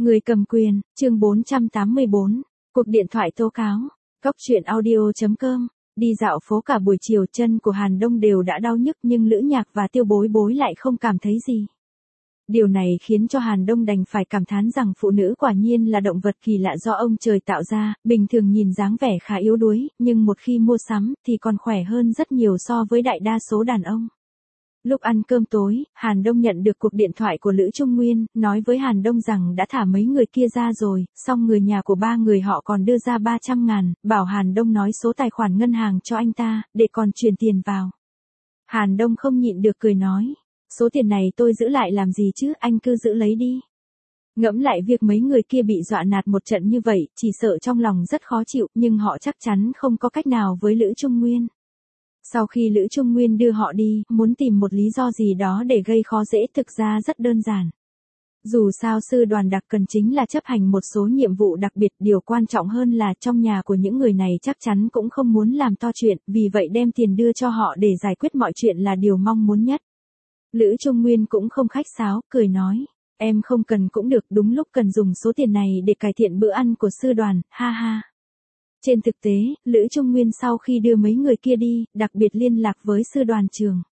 Người cầm quyền, chương 484, cuộc điện thoại tố cáo, Cóc truyện audio.com, đi dạo phố cả buổi chiều chân của Hàn Đông đều đã đau nhức nhưng Lữ Nhạc và Tiêu Bối Bối lại không cảm thấy gì. Điều này khiến cho Hàn Đông đành phải cảm thán rằng phụ nữ quả nhiên là động vật kỳ lạ do ông trời tạo ra, bình thường nhìn dáng vẻ khá yếu đuối, nhưng một khi mua sắm thì còn khỏe hơn rất nhiều so với đại đa số đàn ông. Lúc ăn cơm tối, Hàn Đông nhận được cuộc điện thoại của Lữ Trung Nguyên, nói với Hàn Đông rằng đã thả mấy người kia ra rồi, song người nhà của ba người họ còn đưa ra 300.000, bảo Hàn Đông nói số tài khoản ngân hàng cho anh ta, để còn chuyển tiền vào. Hàn Đông không nhịn được cười nói, số tiền này tôi giữ lại làm gì chứ, anh cứ giữ lấy đi. Ngẫm lại việc mấy người kia bị dọa nạt một trận như vậy, chỉ sợ trong lòng rất khó chịu, nhưng họ chắc chắn không có cách nào với Lữ Trung Nguyên. Sau khi Lữ Trung Nguyên đưa họ đi, muốn tìm một lý do gì đó để gây khó dễ thực ra rất đơn giản. Dù sao sư đoàn đặc cần chính là chấp hành một số nhiệm vụ đặc biệt, điều quan trọng hơn là trong nhà của những người này chắc chắn cũng không muốn làm to chuyện, vì vậy đem tiền đưa cho họ để giải quyết mọi chuyện là điều mong muốn nhất. Lữ Trung Nguyên cũng không khách sáo, cười nói, em không cần cũng được, đúng lúc cần dùng số tiền này để cải thiện bữa ăn của sư đoàn, ha ha. Trên thực tế, Lữ Trung Nguyên sau khi đưa mấy người kia đi, đặc biệt liên lạc với sư đoàn trưởng.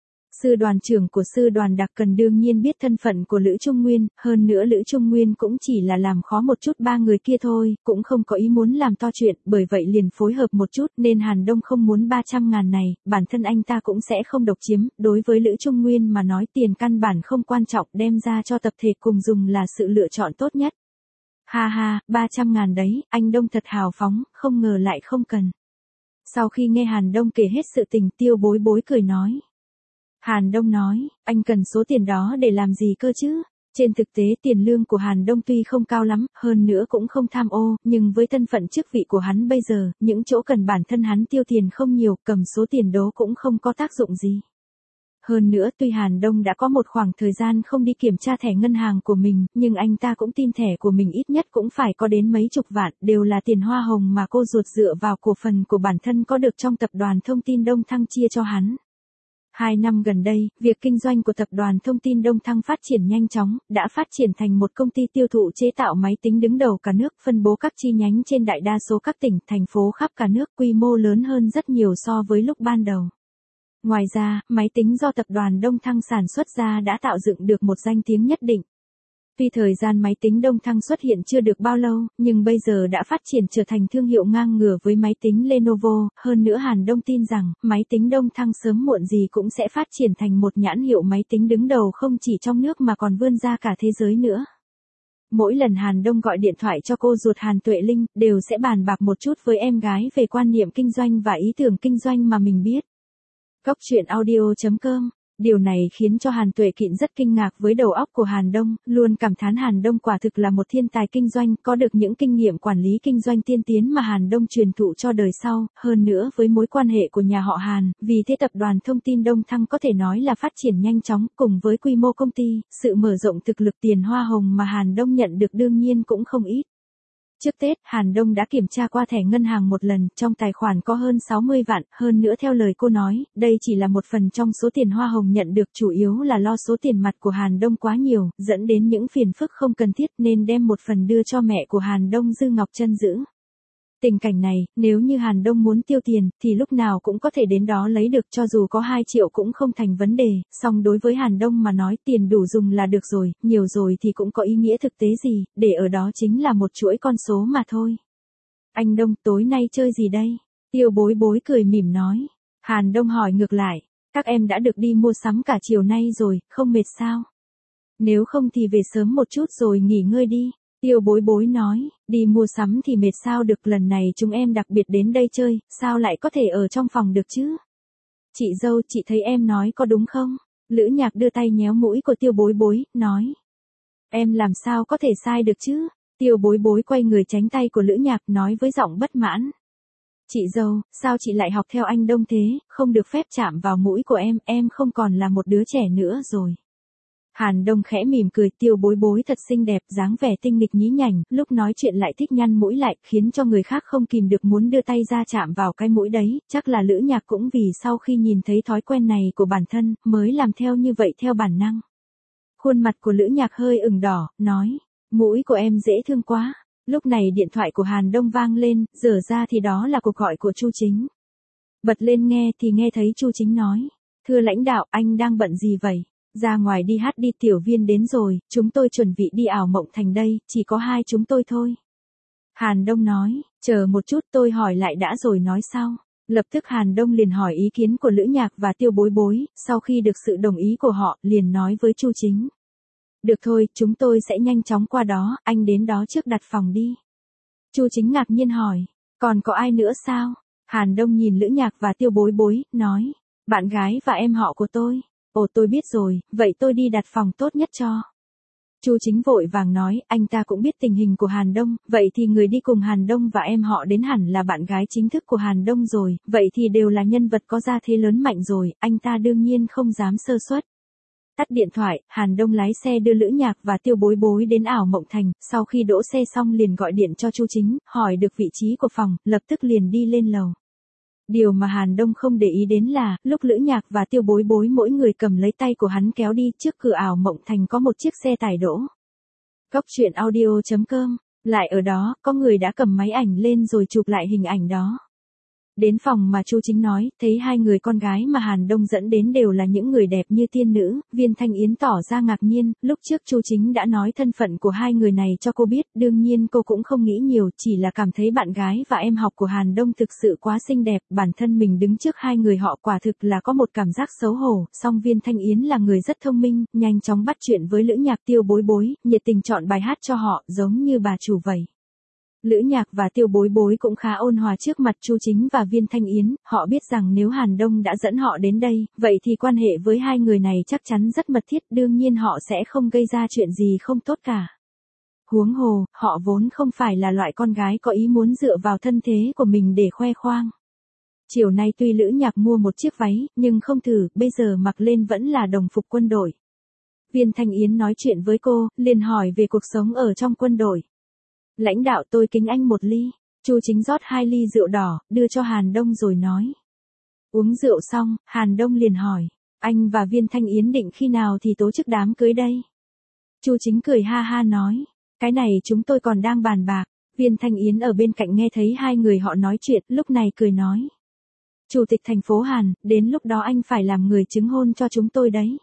Sư đoàn trưởng của sư đoàn đặc cần đương nhiên biết thân phận của Lữ Trung Nguyên, hơn nữa Lữ Trung Nguyên cũng chỉ là làm khó một chút ba người kia thôi, cũng không có ý muốn làm to chuyện, bởi vậy liền phối hợp một chút nên Hàn Đông không muốn 300.000 này, bản thân anh ta cũng sẽ không độc chiếm, đối với Lữ Trung Nguyên mà nói tiền căn bản không quan trọng, đem ra cho tập thể cùng dùng là sự lựa chọn tốt nhất. Ha ha, 300.000 đấy, anh Đông thật hào phóng, không ngờ lại không cần. Sau khi nghe Hàn Đông kể hết sự tình, Tiêu Bối Bối cười nói. Hàn Đông nói, anh cần số tiền đó để làm gì cơ chứ? Trên thực tế tiền lương của Hàn Đông tuy không cao lắm, hơn nữa cũng không tham ô, nhưng với thân phận chức vị của hắn bây giờ, những chỗ cần bản thân hắn tiêu tiền không nhiều, cầm số tiền đó cũng không có tác dụng gì. Hơn nữa tuy Hàn Đông đã có một khoảng thời gian không đi kiểm tra thẻ ngân hàng của mình, nhưng anh ta cũng tin thẻ của mình ít nhất cũng phải có đến mấy chục vạn, đều là tiền hoa hồng mà cô ruột dựa vào cổ phần của bản thân có được trong tập đoàn Thông tin Đông Thăng chia cho hắn. 2 năm gần đây, việc kinh doanh của tập đoàn Thông tin Đông Thăng phát triển nhanh chóng, đã phát triển thành một công ty tiêu thụ chế tạo máy tính đứng đầu cả nước, phân bố các chi nhánh trên đại đa số các tỉnh, thành phố khắp cả nước, quy mô lớn hơn rất nhiều so với lúc ban đầu. Ngoài ra, máy tính do tập đoàn Đông Thăng sản xuất ra đã tạo dựng được một danh tiếng nhất định. Tuy thời gian máy tính Đông Thăng xuất hiện chưa được bao lâu, nhưng bây giờ đã phát triển trở thành thương hiệu ngang ngửa với máy tính Lenovo, hơn nữa Hàn Đông tin rằng, máy tính Đông Thăng sớm muộn gì cũng sẽ phát triển thành một nhãn hiệu máy tính đứng đầu không chỉ trong nước mà còn vươn ra cả thế giới nữa. Mỗi lần Hàn Đông gọi điện thoại cho cô ruột Hàn Tuệ Linh, đều sẽ bàn bạc một chút với em gái về quan niệm kinh doanh và ý tưởng kinh doanh mà mình biết. Cóc truyện audio.com. Điều này khiến cho Hàn Tuệ Kịn rất kinh ngạc với đầu óc của Hàn Đông, luôn cảm thán Hàn Đông quả thực là một thiên tài kinh doanh, có được những kinh nghiệm quản lý kinh doanh tiên tiến mà Hàn Đông truyền thụ cho đời sau, hơn nữa với mối quan hệ của nhà họ Hàn, vì thế tập đoàn Thông tin Đông Thăng có thể nói là phát triển nhanh chóng, cùng với quy mô công ty, sự mở rộng thực lực, tiền hoa hồng mà Hàn Đông nhận được đương nhiên cũng không ít. Trước Tết, Hàn Đông đã kiểm tra qua thẻ ngân hàng một lần, trong tài khoản có hơn 60 vạn, hơn nữa theo lời cô nói, đây chỉ là một phần trong số tiền hoa hồng nhận được, chủ yếu là lo số tiền mặt của Hàn Đông quá nhiều, dẫn đến những phiền phức không cần thiết nên đem một phần đưa cho mẹ của Hàn Đông Dư Ngọc Trân giữ. Tình cảnh này, nếu như Hàn Đông muốn tiêu tiền, thì lúc nào cũng có thể đến đó lấy được, cho dù có 2 triệu cũng không thành vấn đề, song đối với Hàn Đông mà nói tiền đủ dùng là được rồi, nhiều rồi thì cũng có ý nghĩa thực tế gì, để ở đó chính là một chuỗi con số mà thôi. Anh Đông, tối nay chơi gì đây? Tiêu Bối Bối cười mỉm nói. Hàn Đông hỏi ngược lại, các em đã được đi mua sắm cả chiều nay rồi, không mệt sao? Nếu không thì về sớm một chút rồi nghỉ ngơi đi. Tiêu Bối Bối nói, đi mua sắm thì mệt sao được, lần này chúng em đặc biệt đến đây chơi, sao lại có thể ở trong phòng được chứ? Chị dâu, chị thấy em nói có đúng không? Lữ Nhạc đưa tay nhéo mũi của Tiêu Bối Bối, nói. Em làm sao có thể sai được chứ? Tiêu Bối Bối quay người tránh tay của Lữ Nhạc, nói với giọng bất mãn. Chị dâu, sao chị lại học theo anh Đông thế, không được phép chạm vào mũi của em không còn là một đứa trẻ nữa rồi. Hàn Đông khẽ mỉm cười, Tiêu Bối Bối thật xinh đẹp, dáng vẻ tinh nghịch nhí nhảnh, lúc nói chuyện lại thích nhăn mũi lại, khiến cho người khác không kìm được muốn đưa tay ra chạm vào cái mũi đấy, chắc là Lữ Nhạc cũng vì sau khi nhìn thấy thói quen này của bản thân, mới làm theo như vậy theo bản năng. Khuôn mặt của Lữ Nhạc hơi ửng đỏ, nói, Mũi của em dễ thương quá. Lúc này điện thoại của Hàn Đông vang lên, dở ra thì đó là cuộc gọi của Chu Chính. Bật lên nghe thì nghe thấy Chu Chính nói. Thưa lãnh đạo, anh đang bận gì vậy? Ra ngoài đi hát đi, tiểu viên đến rồi, chúng tôi chuẩn bị đi ảo mộng thành đây, chỉ có hai chúng tôi thôi. Hàn Đông nói, chờ một chút tôi hỏi lại đã rồi nói sau. Lập tức Hàn Đông liền hỏi ý kiến của Lữ Nhạc và Tiêu Bối Bối, sau khi được sự đồng ý của họ, liền nói với Chu Chính. Được thôi, chúng tôi sẽ nhanh chóng qua đó, anh đến đó trước đặt phòng đi. Chu Chính ngạc nhiên hỏi, còn có ai nữa sao? Hàn Đông nhìn Lữ Nhạc và Tiêu Bối Bối, nói, bạn gái và em họ của tôi. Ồ tôi biết rồi, vậy tôi đi đặt phòng tốt nhất cho. Chu Chính vội vàng nói, anh ta cũng biết tình hình của Hàn Đông, vậy thì người đi cùng Hàn Đông và em họ đến hẳn là bạn gái chính thức của Hàn Đông rồi, vậy thì đều là nhân vật có gia thế lớn mạnh rồi, anh ta đương nhiên không dám sơ suất. Tắt điện thoại, Hàn Đông lái xe đưa Lữ Nhạc và Tiêu Bối Bối đến ảo mộng thành, sau khi đỗ xe xong liền gọi điện cho Chu Chính, hỏi được vị trí của phòng, lập tức liền đi lên lầu. Điều mà Hàn Đông không để ý đến là, lúc Lữ Nhạc và Tiêu Bối Bối mỗi người cầm lấy tay của hắn kéo đi, trước cửa ảo mộng thành có một chiếc xe tải đỗ. Cốc truyện audio.com, lại ở đó, có người đã cầm máy ảnh lên rồi chụp lại hình ảnh đó. Đến phòng mà Chu Chính nói, thấy hai người con gái mà Hàn Đông dẫn đến đều là những người đẹp như tiên nữ, Viên Thanh Yến tỏ ra ngạc nhiên, lúc trước Chu Chính đã nói thân phận của hai người này cho cô biết, đương nhiên cô cũng không nghĩ nhiều, chỉ là cảm thấy bạn gái và em học của Hàn Đông thực sự quá xinh đẹp, bản thân mình đứng trước hai người họ quả thực là có một cảm giác xấu hổ, song Viên Thanh Yến là người rất thông minh, nhanh chóng bắt chuyện với Lữ Nhạc Tiêu Bối Bối, nhiệt tình chọn bài hát cho họ, giống như bà chủ vậy. Lữ Nhạc và Tiêu Bối Bối cũng khá ôn hòa trước mặt Chu Chính và Viên Thanh Yến, họ biết rằng nếu Hàn Đông đã dẫn họ đến đây, vậy thì quan hệ với hai người này chắc chắn rất mật thiết, đương nhiên họ sẽ không gây ra chuyện gì không tốt cả. Huống hồ, họ vốn không phải là loại con gái có ý muốn dựa vào thân thế của mình để khoe khoang. Chiều nay tuy Lữ Nhạc mua một chiếc váy, nhưng không thử, bây giờ mặc lên vẫn là đồng phục quân đội. Viên Thanh Yến nói chuyện với cô, liền hỏi về cuộc sống ở trong quân đội. Lãnh đạo tôi kính anh một ly. Chu Chính rót 2 ly rượu đỏ, đưa cho Hàn Đông rồi nói. Uống rượu xong, Hàn Đông liền hỏi, anh và Viên Thanh Yến định khi nào thì tổ chức đám cưới đây? Chu Chính cười ha ha nói, cái này chúng tôi còn đang bàn bạc. Viên Thanh Yến ở bên cạnh nghe thấy hai người họ nói chuyện, lúc này cười nói. Chủ tịch thành phố Hàn, đến lúc đó anh phải làm người chứng hôn cho chúng tôi đấy.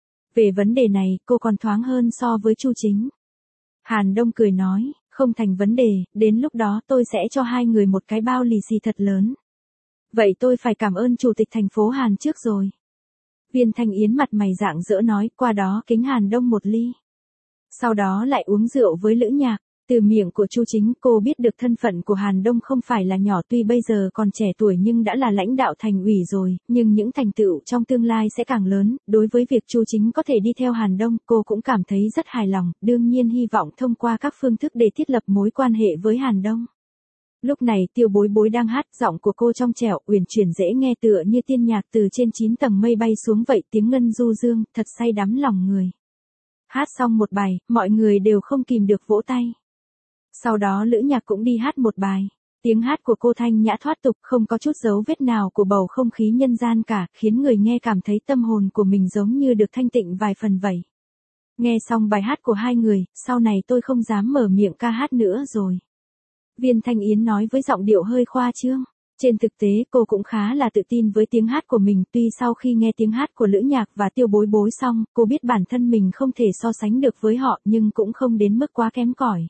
Về vấn đề này, cô còn thoáng hơn so với Chu Chính. Hàn Đông cười nói, không thành vấn đề, đến lúc đó tôi sẽ cho hai người một cái bao lì xì thật lớn. Vậy tôi phải cảm ơn Chủ tịch thành phố Hàn trước rồi. Viên Thanh Yến mặt mày rạng rỡ nói, qua đó kính Hàn Đông một ly. Sau đó lại uống rượu với Lữ Nhạc. Từ miệng của Chu Chính cô biết được thân phận của Hàn Đông không phải là nhỏ, tuy bây giờ còn trẻ tuổi nhưng đã là lãnh đạo thành ủy rồi, nhưng những thành tựu trong tương lai sẽ càng lớn, đối với việc Chu Chính có thể đi theo Hàn Đông cô cũng cảm thấy rất hài lòng, đương nhiên hy vọng thông qua các phương thức để thiết lập mối quan hệ với Hàn Đông. Lúc này Tiêu Bối Bối đang hát, giọng của cô trong trẻo, uyển chuyển dễ nghe tựa như tiên nhạc từ trên 9 tầng mây bay xuống vậy, tiếng ngân du dương, thật say đắm lòng người. Hát xong một bài, mọi người đều không kìm được vỗ tay. Sau đó Lữ Nhạc cũng đi hát một bài. Tiếng hát của cô thanh nhã thoát tục, không có chút dấu vết nào của bầu không khí nhân gian cả, khiến người nghe cảm thấy tâm hồn của mình giống như được thanh tịnh vài phần vậy. Nghe xong bài hát của hai người, sau này tôi không dám mở miệng ca hát nữa rồi. Viên Thanh Yến nói với giọng điệu hơi khoa trương. Trên thực tế cô cũng khá là tự tin với tiếng hát của mình, tuy sau khi nghe tiếng hát của Lữ Nhạc và Tiêu Bối Bối xong, cô biết bản thân mình không thể so sánh được với họ nhưng cũng không đến mức quá kém cỏi.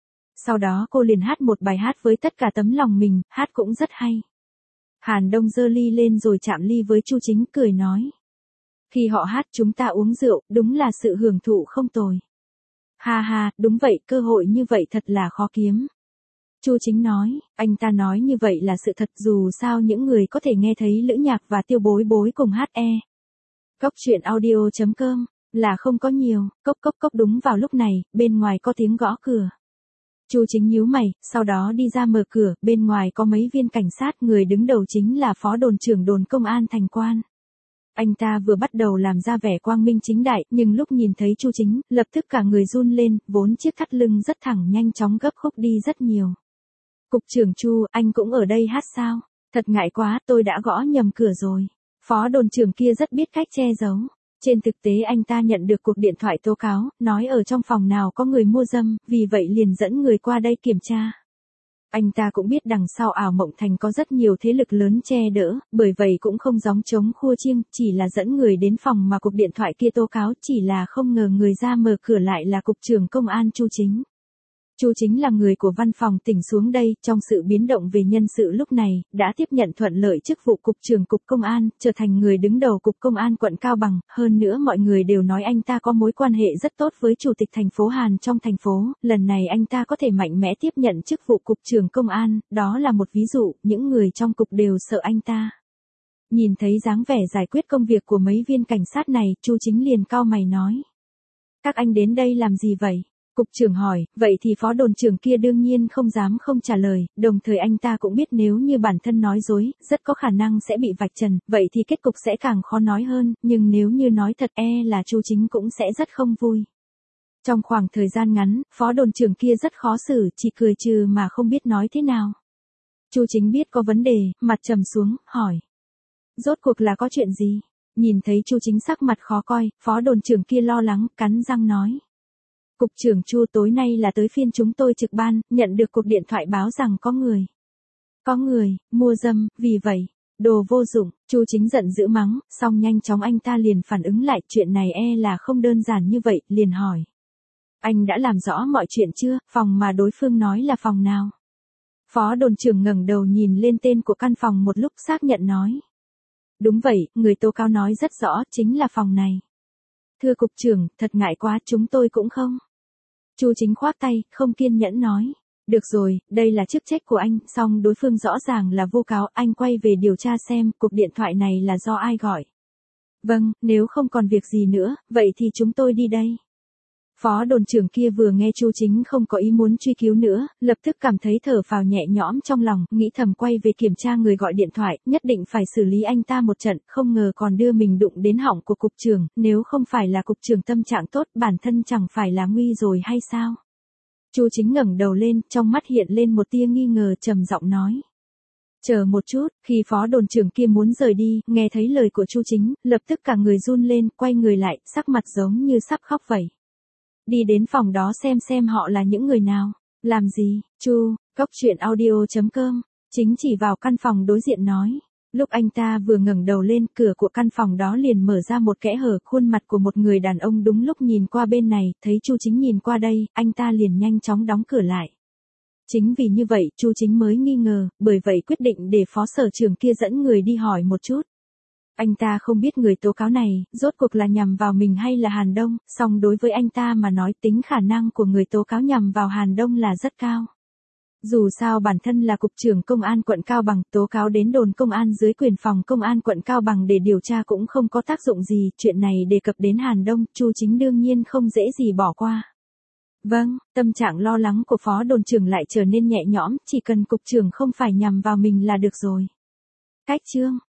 Sau đó cô liền hát một bài hát với tất cả tấm lòng mình, hát cũng rất hay. Hàn Đông giơ ly lên rồi chạm ly với Chu Chính cười nói. Khi họ hát chúng ta uống rượu, đúng là sự hưởng thụ không tồi. Ha ha, đúng vậy, cơ hội như vậy thật là khó kiếm. Chu Chính nói, anh ta nói như vậy là sự thật, dù sao những người có thể nghe thấy Lữ Nhạc và Tiêu Bối Bối cùng hát Cốc truyện audio.com là không có nhiều, cốc cốc cốc. Đúng vào lúc này, bên ngoài có tiếng gõ cửa. Chu Chính nhíu mày, sau đó đi ra mở cửa, bên ngoài có mấy viên cảnh sát, người đứng đầu chính là phó đồn trưởng đồn công an thành Quan. Anh ta vừa bắt đầu làm ra vẻ quang minh chính đại, nhưng lúc nhìn thấy Chu Chính, lập tức cả người run lên, vốn chiếc thắt lưng rất thẳng nhanh chóng gấp khúc đi rất nhiều. Cục trưởng Chu, anh cũng ở đây hát sao? Thật ngại quá, tôi đã gõ nhầm cửa rồi. Phó đồn trưởng kia rất biết cách che giấu. Trên thực tế anh ta nhận được cuộc điện thoại tố cáo, nói ở trong phòng nào có người mua dâm, vì vậy liền dẫn người qua đây kiểm tra. Anh ta cũng biết đằng sau Ảo Mộng Thành có rất nhiều thế lực lớn che đỡ, bởi vậy cũng không gióng trống khua chiêng, chỉ là dẫn người đến phòng mà cuộc điện thoại kia tố cáo, chỉ là không ngờ người ra mở cửa lại là Cục trưởng Công an Chu Chính. Chu Chính là người của văn phòng tỉnh xuống đây, trong sự biến động về nhân sự lúc này, đã tiếp nhận thuận lợi chức vụ Cục trưởng Cục Công an, trở thành người đứng đầu Cục Công an quận Cao Bằng, hơn nữa mọi người đều nói anh ta có mối quan hệ rất tốt với Chủ tịch thành phố Hàn trong thành phố, lần này anh ta có thể mạnh mẽ tiếp nhận chức vụ Cục trưởng Công an, đó là một ví dụ, những người trong cục đều sợ anh ta. Nhìn thấy dáng vẻ giải quyết công việc của mấy viên cảnh sát này, Chu Chính liền cau mày nói. Các anh đến đây làm gì vậy? Cục trưởng hỏi, vậy thì phó đồn trưởng kia đương nhiên không dám không trả lời, đồng thời anh ta cũng biết nếu như bản thân nói dối, rất có khả năng sẽ bị vạch trần, vậy thì kết cục sẽ càng khó nói hơn, nhưng nếu như nói thật là Chu Chính cũng sẽ rất không vui. Trong khoảng thời gian ngắn, phó đồn trưởng kia rất khó xử, chỉ cười trừ mà không biết nói thế nào. Chu Chính biết có vấn đề, mặt trầm xuống, hỏi. Rốt cuộc là có chuyện gì? Nhìn thấy Chu Chính sắc mặt khó coi, phó đồn trưởng kia lo lắng, cắn răng nói. Cục trưởng Chu, tối nay là tới phiên chúng tôi trực ban, nhận được cuộc điện thoại báo rằng có người mua dâm, vì vậy, đồ vô dụng. Chu Chính giận dữ mắng, xong nhanh chóng anh ta liền phản ứng lại, chuyện này là không đơn giản như vậy, liền hỏi. Anh đã làm rõ mọi chuyện chưa, phòng mà đối phương nói là phòng nào? Phó đồn trưởng ngẩng đầu nhìn lên tên của căn phòng một lúc xác nhận nói. Đúng vậy, người tố cáo nói rất rõ, chính là phòng này. Thưa cục trưởng, thật ngại quá, chúng tôi cũng không. Chu Chính khoác tay, không kiên nhẫn nói. Được rồi, đây là chức trách của anh, song đối phương rõ ràng là vô cáo, anh quay về điều tra xem, cuộc điện thoại này là do ai gọi. Vâng, nếu không còn việc gì nữa, vậy thì chúng tôi đi đây. Phó đồn trưởng kia vừa nghe Chu Chính không có ý muốn truy cứu nữa, lập tức cảm thấy thở phào nhẹ nhõm trong lòng, nghĩ thầm quay về kiểm tra người gọi điện thoại, nhất định phải xử lý anh ta một trận, không ngờ còn đưa mình đụng đến họng của cục trưởng, nếu không phải là cục trưởng tâm trạng tốt, bản thân chẳng phải là nguy rồi hay sao? Chu Chính ngẩng đầu lên, trong mắt hiện lên một tia nghi ngờ, trầm giọng nói. Chờ một chút, khi phó đồn trưởng kia muốn rời đi, nghe thấy lời của Chu Chính, lập tức cả người run lên, quay người lại, sắc mặt giống như sắp khóc vậy. Đi đến phòng đó xem họ là những người nào. Làm gì, Chu, coctruyện.audio.com, Chính chỉ vào căn phòng đối diện nói. Lúc anh ta vừa ngẩng đầu lên, cửa của căn phòng đó liền mở ra một kẽ hở, khuôn mặt của một người đàn ông đúng lúc nhìn qua bên này, thấy Chu Chính nhìn qua đây, anh ta liền nhanh chóng đóng cửa lại. Chính vì như vậy, Chu Chính mới nghi ngờ, bởi vậy quyết định để phó sở trưởng kia dẫn người đi hỏi một chút. Anh ta không biết người tố cáo này, rốt cuộc là nhằm vào mình hay là Hàn Đông, song đối với anh ta mà nói tính khả năng của người tố cáo nhằm vào Hàn Đông là rất cao. Dù sao bản thân là Cục trưởng Công an quận Cao Bằng, tố cáo đến đồn công an dưới quyền phòng Công an quận Cao Bằng để điều tra cũng không có tác dụng gì, chuyện này đề cập đến Hàn Đông, Chu Chính đương nhiên không dễ gì bỏ qua. Vâng, tâm trạng lo lắng của phó đồn trưởng lại trở nên nhẹ nhõm, chỉ cần cục trưởng không phải nhằm vào mình là được rồi. Cách chương